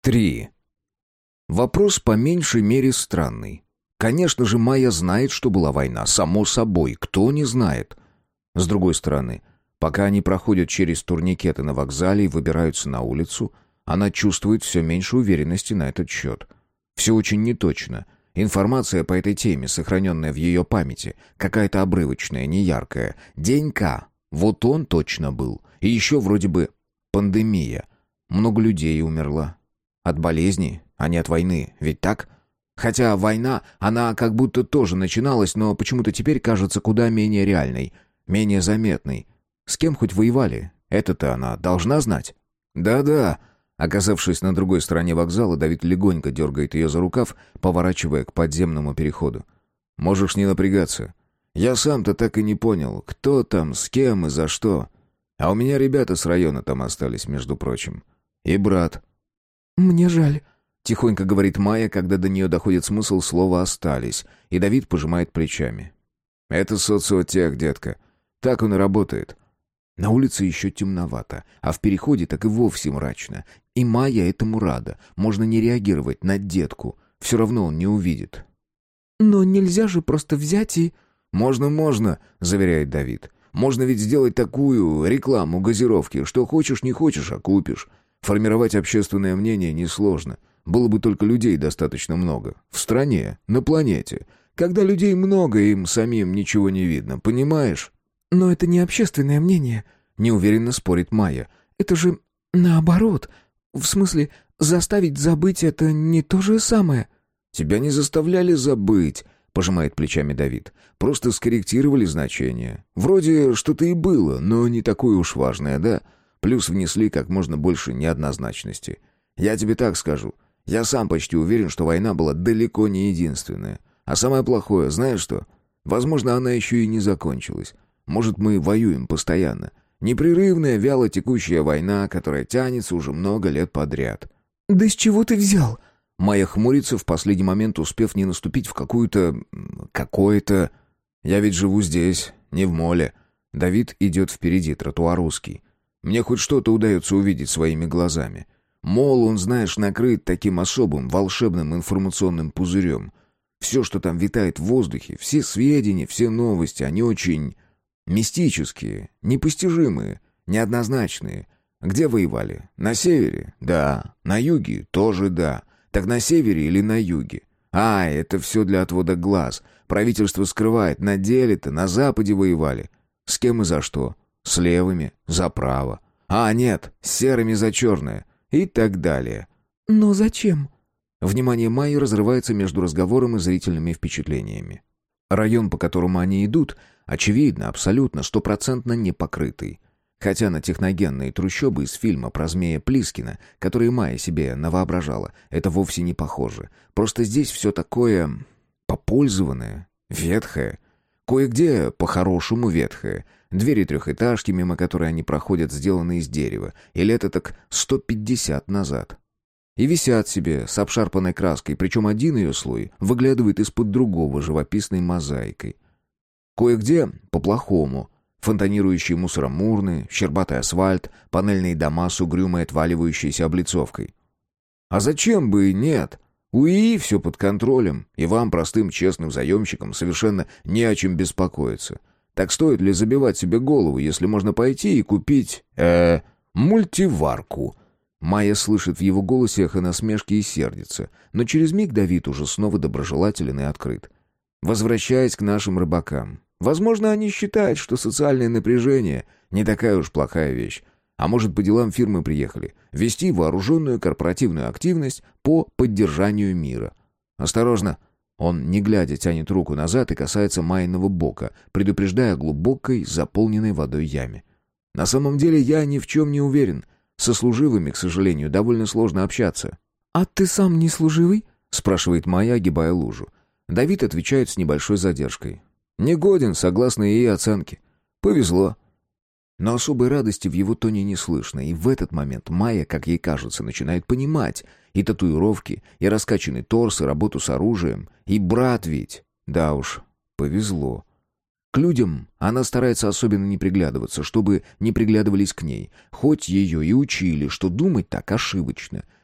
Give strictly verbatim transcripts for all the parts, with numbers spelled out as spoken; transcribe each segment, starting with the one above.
Три. Вопрос по меньшей мере странный. Конечно же, Майя знает, что была война, само собой, кто не знает. С другой стороны, пока они проходят через турникеты на вокзале и выбираются на улицу, она чувствует все меньше уверенности на этот счет. Все очень неточно. Информация по этой теме, сохраненная в ее памяти, какая-то обрывочная, неяркая. Денька, вот он точно был. И еще вроде бы пандемия. Много людей умерло. От болезни, а не от войны, ведь так? Хотя война, она как будто тоже начиналась, но почему-то теперь кажется куда менее реальной, менее заметной. С кем хоть воевали? Это-то она должна знать? Да-да. Оказавшись на другой стороне вокзала, Давид легонько дергает ее за рукав, поворачивая к подземному переходу. «Можешь не напрягаться. Я сам-то так и не понял, кто там, с кем и за что. А у меня ребята с района там остались, между прочим. И брат». «Мне жаль», — тихонько говорит Майя, когда до нее доходит смысл слова «остались», и Давид пожимает плечами. «Это социотех, детка. Так он и работает». На улице еще темновато, а в переходе так и вовсе мрачно. И Майя этому рада. Можно не реагировать на детку. Все равно он не увидит. «Но нельзя же просто взять и...» «Можно, можно», — заверяет Давид. «Можно ведь сделать такую рекламу газировки, что хочешь, не хочешь, а купишь. Формировать общественное мнение несложно. Было бы только людей достаточно много. В стране, на планете. Когда людей много, им самим ничего не видно, понимаешь?» «Но это не общественное мнение», — неуверенно спорит Майя. «Это же наоборот. В смысле, заставить забыть — это не то же самое». «Тебя не заставляли забыть», — пожимает плечами Давид. «Просто скорректировали значение. Вроде что-то и было, но не такое уж важное, да? Плюс внесли как можно больше неоднозначности. Я тебе так скажу. Я сам почти уверен, что война была далеко не единственная. А самое плохое, знаешь что? Возможно, она еще и не закончилась. Может, мы воюем постоянно. Непрерывная, вяло текущая война, которая тянется уже много лет подряд». «Да с чего ты взял?» Майя хмурится, в последний момент успев не наступить в какую-то... какое-то... Я ведь живу здесь, не в моле. Давид идет впереди, тротуар узкий. Мне хоть что-то удается увидеть своими глазами. Мол, он, знаешь, накрыт таким особым, волшебным информационным пузырем. Все, что там витает в воздухе, все сведения, все новости, они очень... мистические, непостижимые, неоднозначные. Где воевали? На севере? Да. На юге? Тоже да. Так на севере или на юге? А, это все для отвода глаз. Правительство скрывает. На деле-то на западе воевали. С кем и за что? С левыми? За право. А, нет, с серыми за черное. И так далее. «Но зачем?» Внимание Майи разрывается между разговором и зрительными впечатлениями. Район, по которому они идут, очевидно, абсолютно, стопроцентно не покрытый. Хотя на техногенные трущобы из фильма про змея Плискина, которые Майя себе навоображала, это вовсе не похоже. Просто здесь все такое попользованное, ветхое. Кое-где по-хорошему ветхое. Двери трехэтажки, мимо которой они проходят, сделаны из дерева. И лет так сто пятьдесят назад. И висят себе с обшарпанной краской, причем один ее слой выглядывает из-под другого живописной мозаикой. Кое-где по-плохому. Фонтанирующие мусором урны, щербатый асфальт, панельные дома с угрюмой отваливающейся облицовкой. А зачем бы и нет? У ИИ все под контролем, и вам, простым честным заемщикам, совершенно не о чем беспокоиться. Так стоит ли забивать себе голову, если можно пойти и купить, э, мультиварку? Майя слышит в его голосе эхо насмешки и сердится, но через миг Давид уже снова доброжелателен и открыт. Возвращаясь к нашим рыбакам. Возможно, они считают, что социальное напряжение не такая уж плохая вещь. А может, по делам фирмы приехали вести вооруженную корпоративную активность по поддержанию мира. Осторожно! Он, не глядя, тянет руку назад и касается Майиного бока, предупреждая о глубокой, заполненной водой яме. На самом деле я ни в чем не уверен. Со служивыми, к сожалению, довольно сложно общаться. «А ты сам не служивый?» — спрашивает Майя, огибая лужу. Давид отвечает с небольшой задержкой. «Негоден, согласно ее оценке. Повезло». Но особой радости в его тоне не слышно, и в этот момент Майя, как ей кажется, начинает понимать и татуировки, и раскачанный торс, и работу с оружием, и брат ведь. Да уж, повезло. К людям она старается особенно не приглядываться, чтобы не приглядывались к ней, хоть ее и учили, что думать так ошибочно.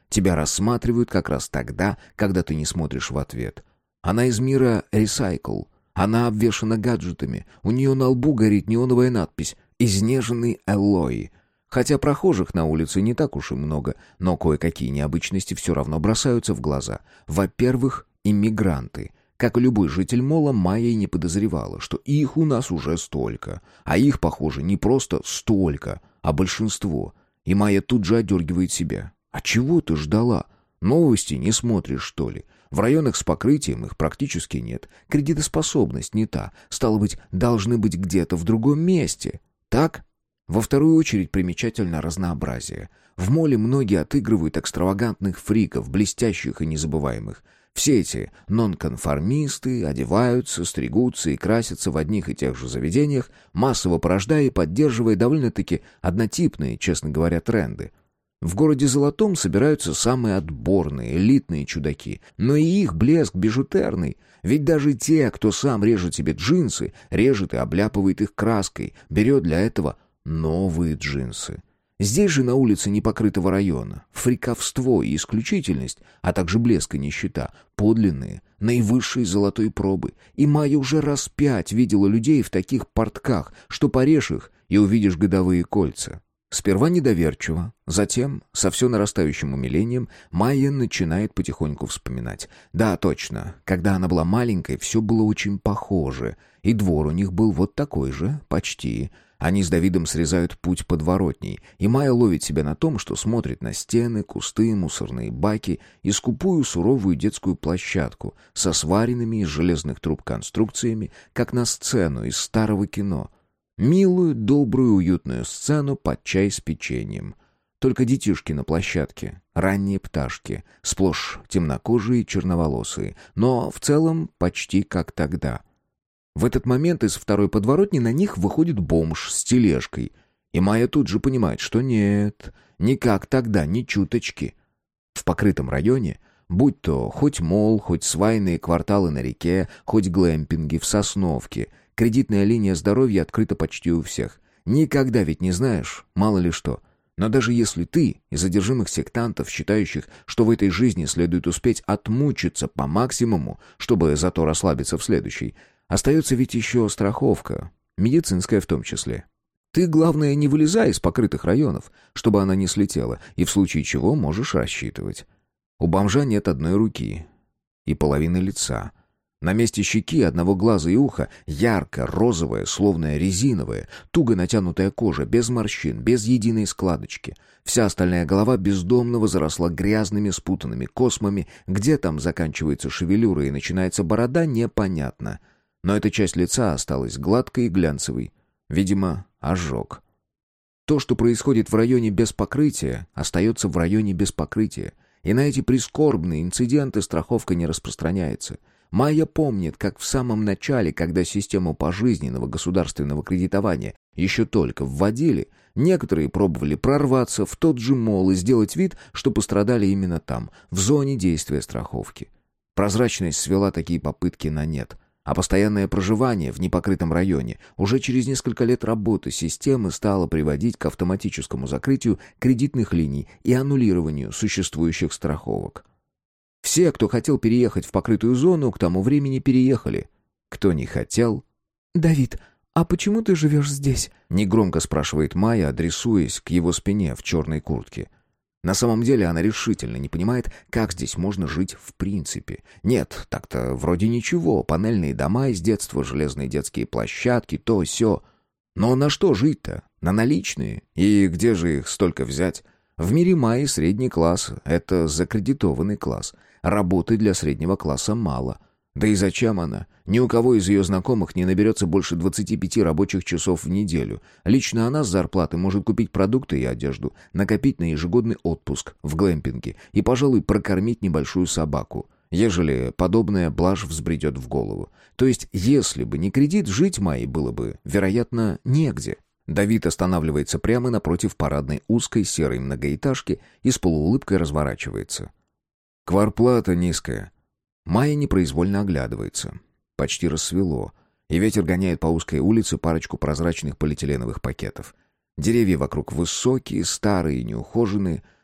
Тебя рассматривают как раз тогда, когда ты не смотришь в ответ. Она из мира Recycle. Она обвешана гаджетами. У нее на лбу горит неоновая надпись «Изнеженный Эллой». Хотя прохожих на улице не так уж и много, но кое-какие необычности все равно бросаются в глаза. Во-первых, иммигранты. Как и любой житель мола, Майя и не подозревала, что их у нас уже столько. А их, похоже, не просто столько, а большинство. И Майя тут же одергивает себя. «А чего ты ждала? Новости не смотришь, что ли? В районах с покрытием их практически нет. Кредитоспособность не та. Стало быть, должны быть где-то в другом месте. Так?» Во вторую очередь примечательно разнообразие. В моле многие отыгрывают экстравагантных фриков, блестящих и незабываемых. Все эти нонконформисты одеваются, стригутся и красятся в одних и тех же заведениях, массово порождая и поддерживая довольно-таки однотипные, честно говоря, тренды. В городе Золотом собираются самые отборные, элитные чудаки, но и их блеск бижутерный. Ведь даже те, кто сам режет себе джинсы, режет и обляпывает их краской, берет для этого новые джинсы. Здесь же, на улице непокрытого района, фриковство и исключительность, а также блеск и нищета, подлинные, наивысшей золотой пробы. И Майя уже раз пять видела людей в таких портках, что порежь их и увидишь годовые кольца. Сперва недоверчиво, затем, со все нарастающим умилением, Майя начинает потихоньку вспоминать. Да, точно, когда она была маленькой, все было очень похоже, и двор у них был вот такой же, почти. Они с Давидом срезают путь подворотней, и Майя ловит себя на том, что смотрит на стены, кусты, мусорные баки и скупую суровую детскую площадку со сваренными из железных труб конструкциями, как на сцену из старого кино. Милую, добрую, уютную сцену под чай с печеньем. Только детишки на площадке, ранние пташки, сплошь темнокожие и черноволосые, но в целом почти как тогда. В этот момент из второй подворотни на них выходит бомж с тележкой. И Майя тут же понимает, что нет, не как тогда, ни чуточки. В покрытом районе, будь то хоть мол, хоть свайные кварталы на реке, хоть глэмпинги в Сосновке, кредитная линия здоровья открыта почти у всех. Никогда ведь не знаешь, мало ли что. Но даже если ты из одержимых сектантов, считающих, что в этой жизни следует успеть отмучиться по максимуму, чтобы зато расслабиться в следующей, остается ведь еще страховка, медицинская в том числе. Ты, главное, не вылезай из покрытых районов, чтобы она не слетела, и в случае чего можешь рассчитывать. У бомжа нет одной руки и половины лица. На месте щеки, одного глаза и уха ярко-розовая, словно резиновая, туго натянутая кожа, без морщин, без единой складочки. Вся остальная голова бездомного заросла грязными спутанными космами, где там заканчивается шевелюра и начинается борода, непонятно. Но эта часть лица осталась гладкой и глянцевой. Видимо, ожог. То, что происходит в районе без покрытия, остается в районе без покрытия. И на эти прискорбные инциденты страховка не распространяется. Майя помнит, как в самом начале, когда систему пожизненного государственного кредитования еще только вводили, некоторые пробовали прорваться в тот же мол и сделать вид, что пострадали именно там, в зоне действия страховки. Прозрачность свела такие попытки на нет. А постоянное проживание в непокрытом районе уже через несколько лет работы системы стало приводить к автоматическому закрытию кредитных линий и аннулированию существующих страховок. Все, кто хотел переехать в покрытую зону, к тому времени переехали. Кто не хотел... «Давид, а почему ты живешь здесь?» — негромко спрашивает Майя, адресуясь к его спине в черной куртке. На самом деле она решительно не понимает, как здесь можно жить в принципе. Нет, так-то вроде ничего, панельные дома из детства, железные детские площадки, то сё. Но на что жить-то? На наличные? И где же их столько взять? В мире Майи средний класс — это закредитованный класс. Работы для среднего класса мало. Да и зачем она? Ни у кого из ее знакомых не наберется больше двадцати пяти рабочих часов в неделю. Лично она с зарплаты может купить продукты и одежду, накопить на ежегодный отпуск в глэмпинге и, пожалуй, прокормить небольшую собаку, ежели подобная блажь взбредет в голову. То есть, если бы не кредит, жить Майе было бы, вероятно, негде. Давид останавливается прямо напротив парадной узкой серой многоэтажки и с полуулыбкой разворачивается. «Квартплата низкая». Майя непроизвольно оглядывается. Почти рассвело, и ветер гоняет по узкой улице парочку прозрачных полиэтиленовых пакетов. Деревья вокруг высокие, старые и неухоженные,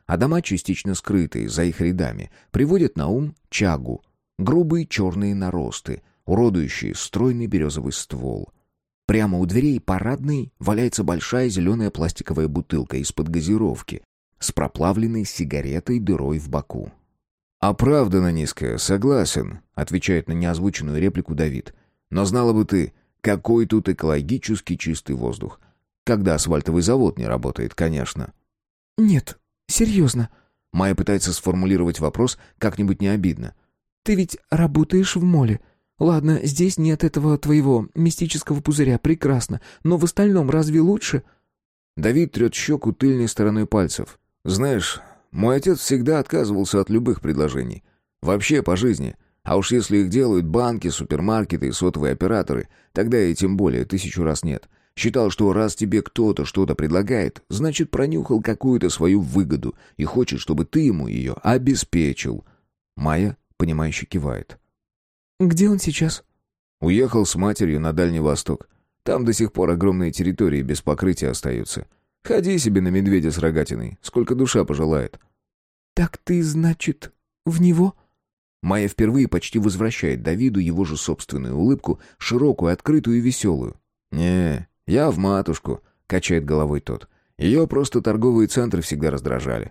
а дома, частично скрытые за их рядами, приводят на ум чагу, грубые черные наросты, уродующие стройный березовый ствол. Прямо у дверей парадной валяется большая зеленая пластиковая бутылка из-под газировки с проплавленной сигаретой дырой в боку. «Оправданно низкая, согласен», — отвечает на неозвученную реплику Давид. «Но знала бы ты, какой тут экологически чистый воздух. Когда асфальтовый завод не работает, конечно». «Нет, серьезно». Майя пытается сформулировать вопрос как-нибудь не обидно. «Ты ведь работаешь в моле. Ладно, здесь нет этого твоего мистического пузыря, прекрасно. Но в остальном разве лучше?» Давид трет щеку тыльной стороной пальцев. «Знаешь, мой отец всегда отказывался от любых предложений. Вообще по жизни. А уж если их делают банки, супермаркеты и сотовые операторы, тогда и тем более тысячу раз нет. Считал, что раз тебе кто-то что-то предлагает, значит пронюхал какую-то свою выгоду и хочет, чтобы ты ему ее обеспечил». Майя, понимающе кивает. «Где он сейчас?» «Уехал с матерью на Дальний Восток. Там до сих пор огромные территории без покрытия остаются. Ходи себе на медведя с рогатиной, сколько душа пожелает». «Так ты, значит, в него?» Майя впервые почти возвращает Давиду его же собственную улыбку, широкую, открытую и веселую. «Не, я в матушку», — качает головой тот. «Ее просто торговые центры всегда раздражали».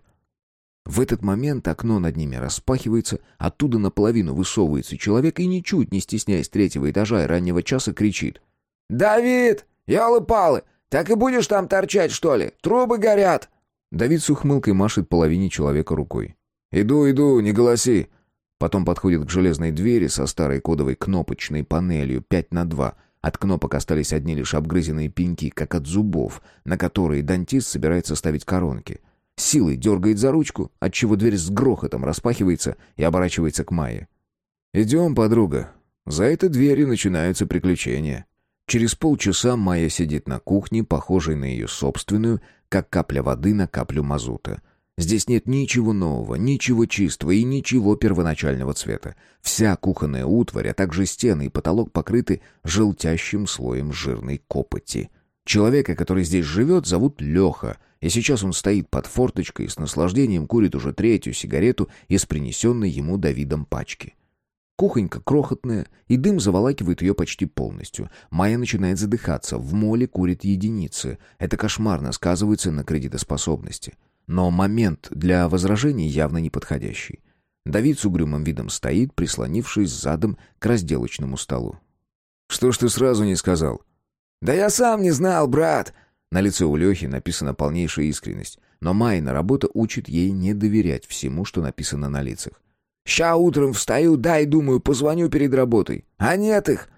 В этот момент окно над ними распахивается, оттуда наполовину высовывается человек и, ничуть не стесняясь третьего этажа и раннего часа, кричит. «Давид! Ялы-палы! Так и будешь там торчать, что ли? Трубы горят!» Давид с ухмылкой машет половине человека рукой. «Иду, иду, не голоси!» Потом подходит к железной двери со старой кодовой кнопочной панелью пять на два. От кнопок остались одни лишь обгрызенные пеньки, как от зубов, на которые дантист собирается ставить коронки. Силой дергает за ручку, отчего дверь с грохотом распахивается и оборачивается к Майе. «Идем, подруга. За этой дверью начинаются приключения». Через полчаса Майя сидит на кухне, похожей на ее собственную, как капля воды на каплю мазута. Здесь нет ничего нового, ничего чистого и ничего первоначального цвета. Вся кухонная утварь, а также стены и потолок покрыты желтящим слоем жирной копоти. Человека, который здесь живет, зовут Леха, и сейчас он стоит под форточкой и с наслаждением курит уже третью сигарету из принесенной ему Давидом пачки. Кухонька крохотная, и дым заволакивает ее почти полностью. Майя начинает задыхаться, в моле курит единицы. Это кошмарно сказывается на кредитоспособности. Но момент для возражений явно неподходящий. Давид с угрюмым видом стоит, прислонившись задом к разделочному столу. «Что ж ты сразу не сказал?» «Да я сам не знал, брат!» На лице у Лехи написана полнейшая искренность, но Майина работа учит ей не доверять всему, что написано на лицах. «Ща утром встаю, да и думаю, позвоню перед работой. А нет их!»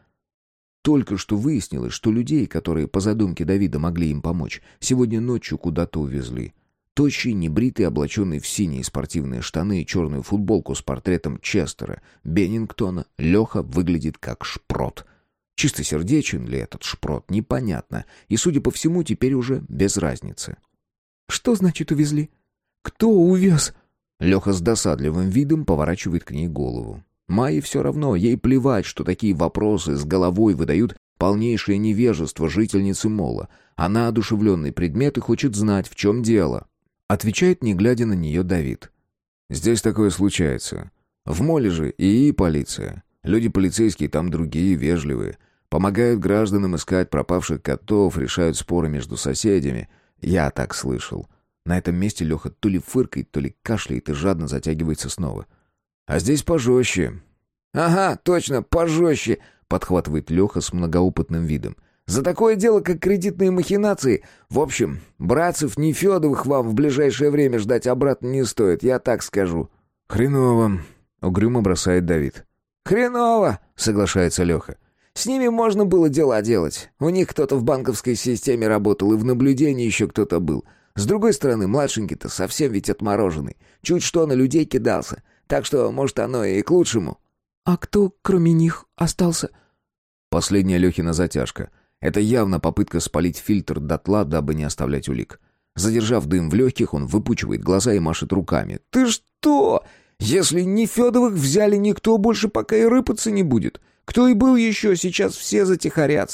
Только что выяснилось, что людей, которые по задумке Давида могли им помочь, сегодня ночью куда-то увезли. Тощий, небритый, облаченный в синие спортивные штаны и черную футболку с портретом Честера Беннингтона, Леха выглядит как шпрот. Чистосердечен ли этот шпрот, непонятно, и, судя по всему, теперь уже без разницы. «Что значит увезли? Кто увез?» Леха с досадливым видом поворачивает к ней голову. Майе все равно, ей плевать, что такие вопросы с головой выдают полнейшее невежество жительницы мола. Она одушевленный предмет и хочет знать, в чем дело. Отвечает, не глядя на нее, Давид. «Здесь такое случается. В моле же и полиция. Люди полицейские там другие, вежливые. Помогают гражданам искать пропавших котов, решают споры между соседями. Я так слышал». На этом месте Леха то ли фыркает, то ли кашляет и жадно затягивается снова. «А здесь пожестче». «Ага, точно, пожестче», — подхватывает Леха с многоопытным видом. «За такое дело, как кредитные махинации. В общем, братцев Нефедовых вам в ближайшее время ждать обратно не стоит, я так скажу». «Хреново», — угрюмо бросает Давид. «Хреново», — соглашается Леха. «С ними можно было дела делать. У них кто-то в банковской системе работал, и в наблюдении еще кто-то был. С другой стороны, младшенький-то совсем ведь отмороженный. Чуть что на людей кидался. Так что, может, оно и к лучшему». «А кто, кроме них, остался?» Последняя Лехина затяжка. Это явно попытка спалить фильтр дотла, дабы не оставлять улик. Задержав дым в легких, он выпучивает глаза и машет руками. «Ты что? Если Нефедовых взяли, никто больше пока и рыпаться не будет. Кто и был еще, сейчас все затихарятся.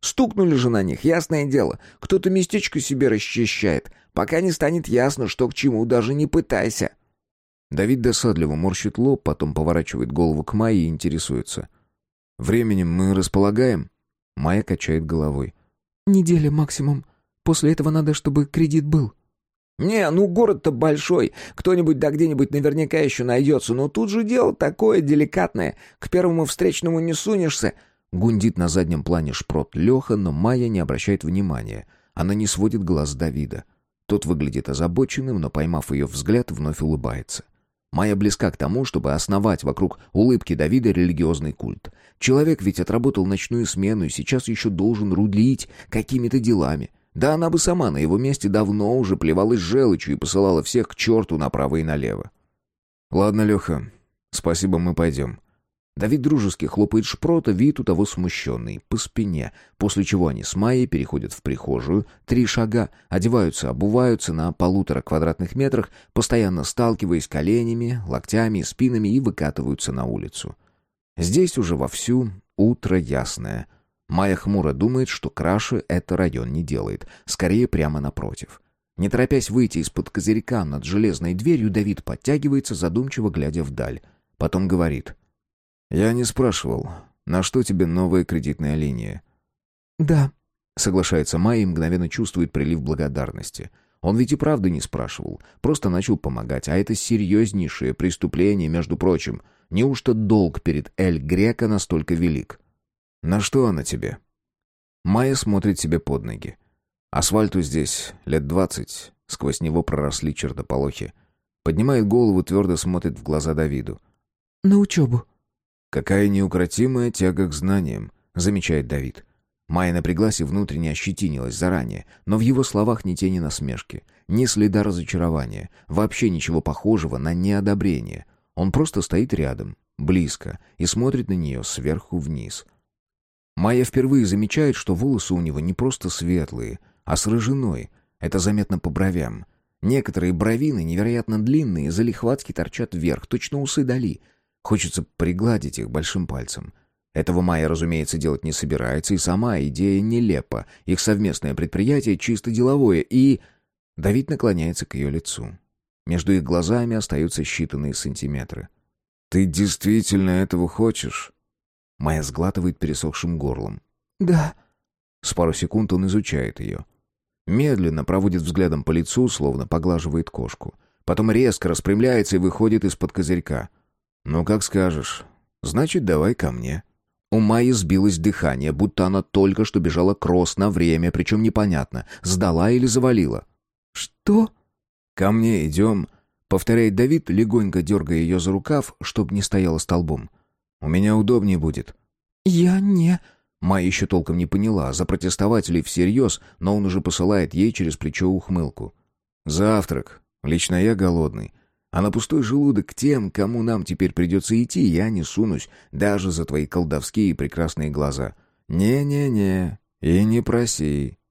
Стукнули же на них, ясное дело. Кто-то местечко себе расчищает. Пока не станет ясно, что к чему, даже не пытайся». Давид досадливо морщит лоб, потом поворачивает голову к Майе и интересуется. «Временем мы располагаем?» Майя качает головой. «Неделя максимум. После этого надо, чтобы кредит был». «Не, ну город-то большой. Кто-нибудь да где-нибудь наверняка еще найдется. Но тут же дело такое деликатное. К первому встречному не сунешься». Гундит на заднем плане шпрот Леха, но Майя не обращает внимания. Она не сводит глаз с Давида. Тот выглядит озабоченным, но, поймав ее взгляд, вновь улыбается. Майя близка к тому, чтобы основать вокруг улыбки Давида религиозный культ. Человек ведь отработал ночную смену и сейчас еще должен рулить какими-то делами. Да она бы сама на его месте давно уже плевалась желчью и посылала всех к черту направо и налево. «Ладно, Леха, спасибо, мы пойдем». Давид дружески хлопает шпрота, вид у того смущенный, по спине, после чего они с Майей переходят в прихожую, три шага, одеваются, обуваются на полутора квадратных метрах, постоянно сталкиваясь коленями, локтями и спинами и выкатываются на улицу. Здесь уже вовсю утро ясное. Майя хмуро думает, что краше это район не делает, скорее прямо напротив. Не торопясь выйти из-под козырька над железной дверью, Давид подтягивается, задумчиво глядя вдаль. Потом говорит: «Я не спрашивал, на что тебе новая кредитная линия?» «Да», — соглашается Майя и мгновенно чувствует прилив благодарности. Он ведь и правда не спрашивал, просто начал помогать, а это серьезнейшее преступление, между прочим. Неужто долг перед Эль Греко настолько велик? «На что она тебе?» Майя смотрит себе под ноги. Асфальту здесь лет двадцать, сквозь него проросли чертополохи. Поднимает голову, твердо смотрит в глаза Давиду. «На учебу». «Какая неукротимая тяга к знаниям», — замечает Давид. Майя напряглась и внутренне ощетинилась заранее, но в его словах ни тени насмешки, ни следа разочарования, вообще ничего похожего на неодобрение. Он просто стоит рядом, близко, и смотрит на нее сверху вниз. Майя впервые замечает, что волосы у него не просто светлые, а с рыжиной. Это заметно по бровям. Некоторые бровины невероятно длинные, залихватски торчат вверх, точно усы Дали. Хочется пригладить их большим пальцем. Этого Майя, разумеется, делать не собирается, и сама идея нелепа. Их совместное предприятие чисто деловое, и... Давид наклоняется к ее лицу. Между их глазами остаются считанные сантиметры. «Ты действительно этого хочешь?» Майя сглатывает пересохшим горлом. «Да». С пару секунд он изучает ее. Медленно проводит взглядом по лицу, словно поглаживает кошку. Потом резко распрямляется и выходит из-под козырька. «Ну, как скажешь. Значит, давай ко мне». У Майи сбилось дыхание, будто она только что бежала кросс на время, причем непонятно, сдала или завалила. «Что?» «Ко мне идем», — повторяет Давид, легонько дергая ее за рукав, чтобы не стояла столбом. «У меня удобнее будет». «Я не...» Майя еще толком не поняла, запротестовать ли всерьез, но он уже посылает ей через плечо ухмылку. «Завтрак. Лично я голодный. А на пустой желудок к тем, кому нам теперь придется идти, я не сунусь, даже за твои колдовские и прекрасные глаза. Не-не-не, и не проси».